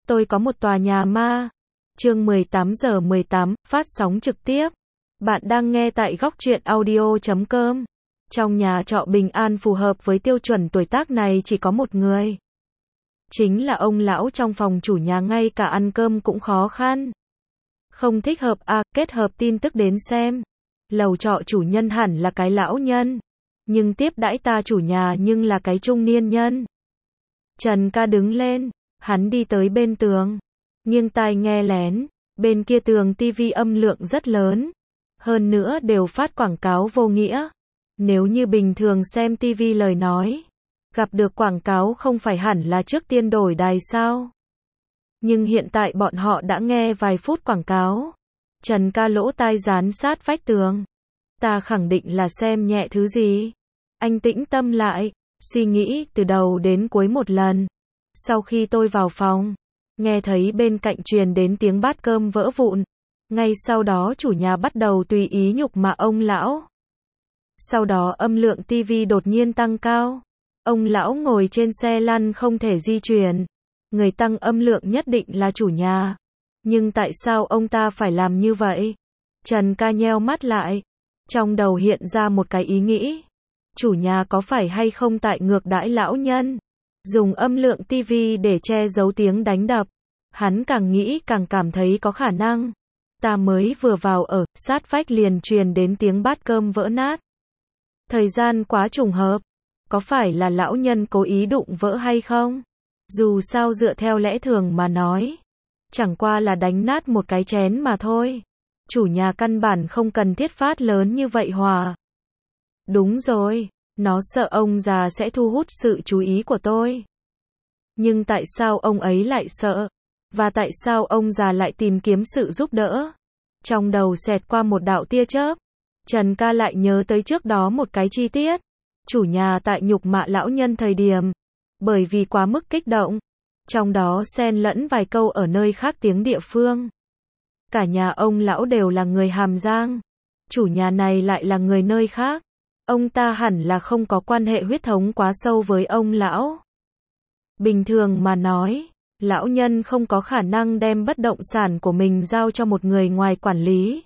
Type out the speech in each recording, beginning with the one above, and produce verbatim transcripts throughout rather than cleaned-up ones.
Tôi có một tòa nhà ma. Chương mười tám giờ mười tám, phát sóng trực tiếp. Bạn đang nghe tại góc truyện audio chấm com. Trong nhà trọ bình an phù hợp với tiêu chuẩn tuổi tác này chỉ có một người. Chính là ông lão trong phòng chủ nhà, ngay cả ăn cơm cũng khó khăn. Không thích hợp à, kết hợp tin tức đến xem. Lầu trọ chủ nhân hẳn là cái lão nhân. Nhưng tiếp đãi ta chủ nhà nhưng là cái trung niên nhân. Trần ca đứng lên. Hắn đi tới bên tường. Nghiêng tai nghe lén. Bên kia tường tivi âm lượng rất lớn. Hơn nữa đều phát quảng cáo vô nghĩa. Nếu như bình thường xem tivi lời nói, gặp được quảng cáo không phải hẳn là trước tiên đổi đài sao? Nhưng hiện tại bọn họ đã nghe vài phút quảng cáo. Trần ca lỗ tai dán sát vách tường. Ta khẳng định là xem nhẹ thứ gì. Anh tĩnh tâm lại, suy nghĩ từ đầu đến cuối một lần. Sau khi tôi vào phòng, nghe thấy bên cạnh truyền đến tiếng bát cơm vỡ vụn. Ngay sau đó chủ nhà bắt đầu tùy ý nhục mạ ông lão. Sau đó âm lượng tivi đột nhiên tăng cao. Ông lão ngồi trên xe lăn không thể di chuyển. Người tăng âm lượng nhất định là chủ nhà. Nhưng tại sao ông ta phải làm như vậy? Trần ca nheo mắt lại. Trong đầu hiện ra một cái ý nghĩ. Chủ nhà có phải hay không tại ngược đãi lão nhân? Dùng âm lượng tivi để che giấu tiếng đánh đập. Hắn càng nghĩ càng cảm thấy có khả năng. Ta mới vừa vào ở, sát vách liền truyền đến tiếng bát cơm vỡ nát. Thời gian quá trùng hợp. Có phải là lão nhân cố ý đụng vỡ hay không? Dù sao dựa theo lẽ thường mà nói, chẳng qua là đánh nát một cái chén mà thôi. Chủ nhà căn bản không cần thiết phát lớn như vậy hòa. Đúng rồi, nó sợ ông già sẽ thu hút sự chú ý của tôi. Nhưng tại sao ông ấy lại sợ? Và tại sao ông già lại tìm kiếm sự giúp đỡ? Trong đầu xẹt qua một đạo tia chớp. Trần ca lại nhớ tới trước đó một cái chi tiết. Chủ nhà tại nhục mạ lão nhân thời điểm. Bởi vì quá mức kích động. Trong đó xen lẫn vài câu ở nơi khác tiếng địa phương. Cả nhà ông lão đều là người Hàm Giang. Chủ nhà này lại là người nơi khác. Ông ta hẳn là không có quan hệ huyết thống quá sâu với ông lão. Bình thường mà nói, lão nhân không có khả năng đem bất động sản của mình giao cho một người ngoài quản lý.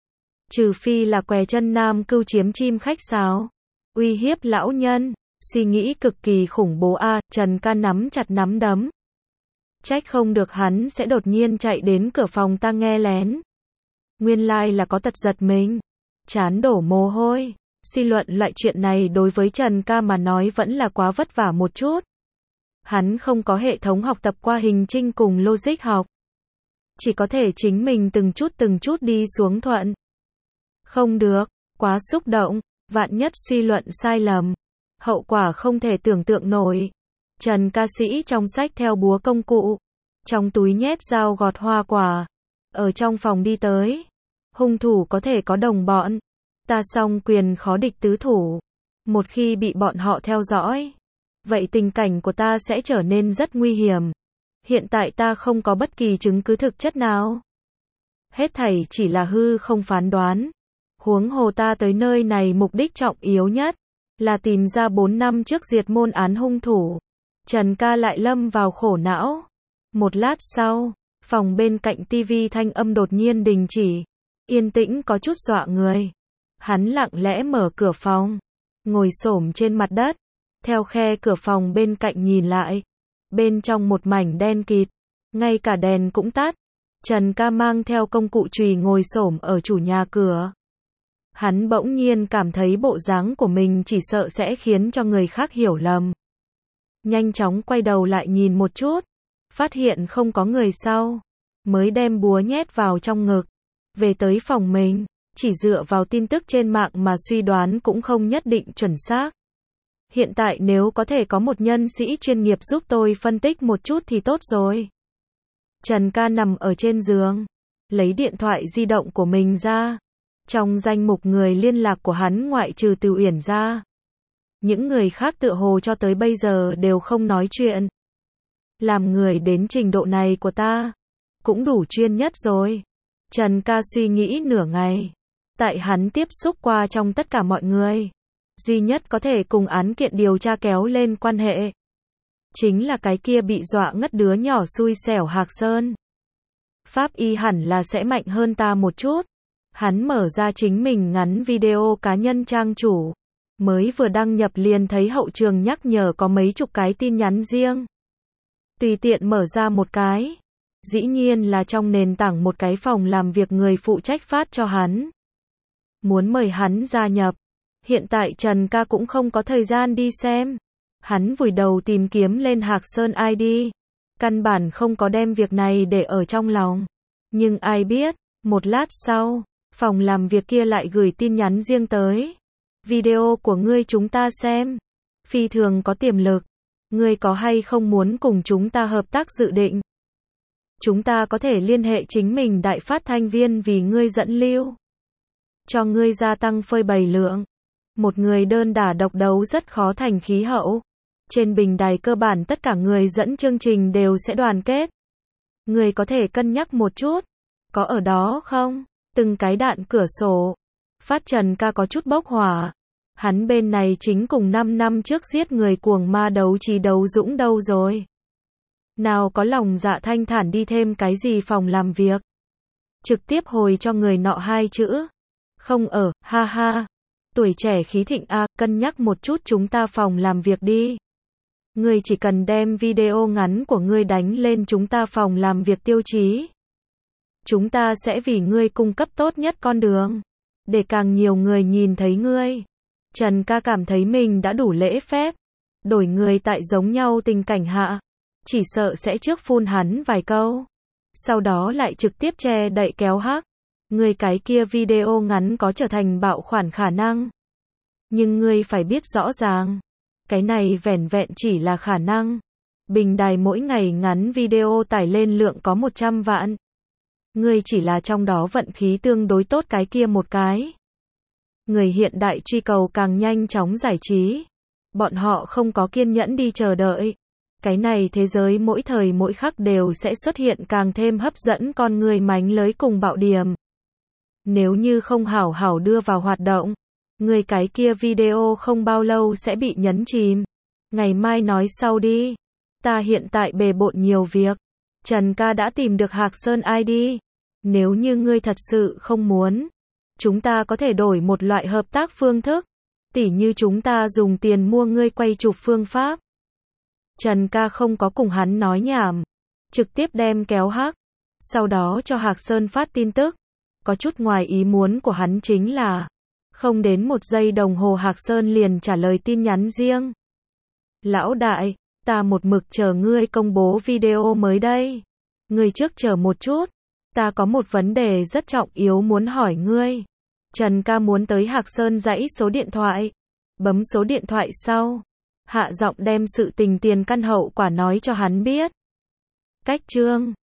Trừ phi là què chân nam cưu chiếm chim khách sáo. Uy hiếp lão nhân. Suy nghĩ cực kỳ khủng bố a. À, Trần ca nắm chặt nắm đấm. Trách không được hắn sẽ đột nhiên chạy đến cửa phòng ta nghe lén. Nguyên lai like là có tật giật mình. Chán đổ mồ hôi. Suy luận loại chuyện này đối với Trần ca mà nói vẫn là quá vất vả một chút. Hắn không có hệ thống học tập qua hình trinh cùng logic học. Chỉ có thể chính mình từng chút từng chút đi xuống thuận. Không được, quá xúc động, vạn nhất suy luận sai lầm. Hậu quả không thể tưởng tượng nổi. Trần ca sĩ trong sách theo búa công cụ. Trong túi nhét dao gọt hoa quả. Ở trong phòng đi tới. Hung thủ có thể có đồng bọn. Ta song quyền khó địch tứ thủ. Một khi bị bọn họ theo dõi, vậy tình cảnh của ta sẽ trở nên rất nguy hiểm. Hiện tại ta không có bất kỳ chứng cứ thực chất nào. Hết thảy chỉ là hư không phán đoán. Huống hồ ta tới nơi này mục đích trọng yếu nhất là tìm ra bốn năm trước diệt môn án hung thủ. Trần ca lại lâm vào khổ não. Một lát sau, phòng bên cạnh tivi thanh âm đột nhiên đình chỉ. Yên tĩnh có chút dọa người. Hắn lặng lẽ mở cửa phòng, ngồi xổm trên mặt đất, theo khe cửa phòng bên cạnh nhìn lại. Bên trong một mảnh đen kịt, ngay cả đèn cũng tắt. Trần ca mang theo công cụ chùy ngồi xổm ở chủ nhà cửa. Hắn bỗng nhiên cảm thấy bộ dáng của mình chỉ sợ sẽ khiến cho người khác hiểu lầm. Nhanh chóng quay đầu lại nhìn một chút, phát hiện không có người sau, mới đem búa nhét vào trong ngực, về tới phòng mình. Chỉ dựa vào tin tức trên mạng mà suy đoán cũng không nhất định chuẩn xác. Hiện tại nếu có thể có một nhân sĩ chuyên nghiệp giúp tôi phân tích một chút thì tốt rồi. Trần ca nằm ở trên giường, lấy điện thoại di động của mình ra. Trong danh mục người liên lạc của hắn ngoại trừ Từ Uyển ra, những người khác tựa hồ cho tới bây giờ đều không nói chuyện. Làm người đến trình độ này của ta, cũng đủ chuyên nhất rồi. Trần ca suy nghĩ nửa ngày. Tại hắn tiếp xúc qua trong tất cả mọi người, duy nhất có thể cùng án kiện điều tra kéo lên quan hệ, Chính là cái kia bị dọa ngất đứa nhỏ xui xẻo Hạc Sơn. Pháp y hẳn là sẽ mạnh hơn ta một chút. Hắn mở ra chính mình ngắn video cá nhân trang chủ. Mới vừa đăng nhập liền thấy hậu trường nhắc nhở có mấy chục cái tin nhắn riêng. Tùy tiện mở ra một cái. Dĩ nhiên là trong nền tảng một cái phòng làm việc người phụ trách phát cho hắn. Muốn mời hắn gia nhập. Hiện tại Trần Ca cũng không có thời gian đi xem. Hắn vùi đầu tìm kiếm lên Hạc Sơn i đê. Căn bản không có đem việc này để ở trong lòng. Nhưng ai biết, một lát sau, phòng làm việc kia lại gửi tin nhắn riêng tới. Video của ngươi chúng ta xem. Phi thường có tiềm lực. Ngươi có hay không muốn cùng chúng ta hợp tác dự định? Chúng ta có thể liên hệ chính mình đại phát thanh viên vì ngươi dẫn lưu. Cho ngươi gia tăng phơi bày lượng. Một người đơn đả độc đấu rất khó thành khí hậu. Trên bình đài cơ bản tất cả người dẫn chương trình đều sẽ đoàn kết. Ngươi có thể cân nhắc một chút. Có ở đó không? Từng cái đạn cửa sổ. Phát Trần Ca có chút bốc hỏa. Hắn bên này chính cùng năm năm trước giết người cuồng ma đấu trí đấu dũng đâu rồi. Nào có lòng dạ thanh thản đi thêm cái gì phòng làm việc. Trực tiếp hồi cho người nọ hai chữ. Không ở, ha ha. Tuổi trẻ khí thịnh a, cân nhắc một chút chúng ta phòng làm việc đi. Ngươi chỉ cần đem video ngắn của ngươi đánh lên chúng ta phòng làm việc tiêu chí. Chúng ta sẽ vì ngươi cung cấp tốt nhất con đường. Để càng nhiều người nhìn thấy ngươi. Trần Ca cảm thấy mình đã đủ lễ phép. Đổi người tại giống nhau tình cảnh hạ. Chỉ sợ sẽ trước phun hắn vài câu. Sau đó lại trực tiếp che đậy kéo hắc. Ngươi cái kia video ngắn có trở thành bạo khoản khả năng. Nhưng ngươi phải biết rõ ràng. Cái này vẻn vẹn chỉ là khả năng. Bình đài mỗi ngày ngắn video tải lên lượng có một trăm vạn. Ngươi chỉ là trong đó vận khí tương đối tốt cái kia một cái. Người hiện đại truy cầu càng nhanh chóng giải trí. Bọn họ không có kiên nhẫn đi chờ đợi. Cái này thế giới mỗi thời mỗi khắc đều sẽ xuất hiện càng thêm hấp dẫn con người mánh lới cùng bạo điểm. Nếu như không hảo hảo đưa vào hoạt động, người cái kia video không bao lâu sẽ bị nhấn chìm. Ngày mai nói sau đi. Ta hiện tại bề bộn nhiều việc. Trần Ca đã tìm được Hạc Sơn i đê. Nếu như ngươi thật sự không muốn, chúng ta có thể đổi một loại hợp tác phương thức. Tỉ như chúng ta dùng tiền mua ngươi quay chụp phương pháp. Trần Ca không có cùng hắn nói nhảm. Trực tiếp đem kéo hắc. Sau đó cho Hạc Sơn phát tin tức. Có chút ngoài ý muốn của hắn chính là không đến một giây đồng hồ Hạc Sơn liền trả lời tin nhắn riêng. Lão đại, ta một mực chờ ngươi công bố video mới đây. Ngươi trước chờ một chút. Ta có một vấn đề rất trọng yếu muốn hỏi ngươi. Trần Ca muốn tới Hạc Sơn dãy số điện thoại. Bấm số điện thoại sau. Hạ giọng đem sự tình tiền căn hậu quả nói cho hắn biết. Cách chương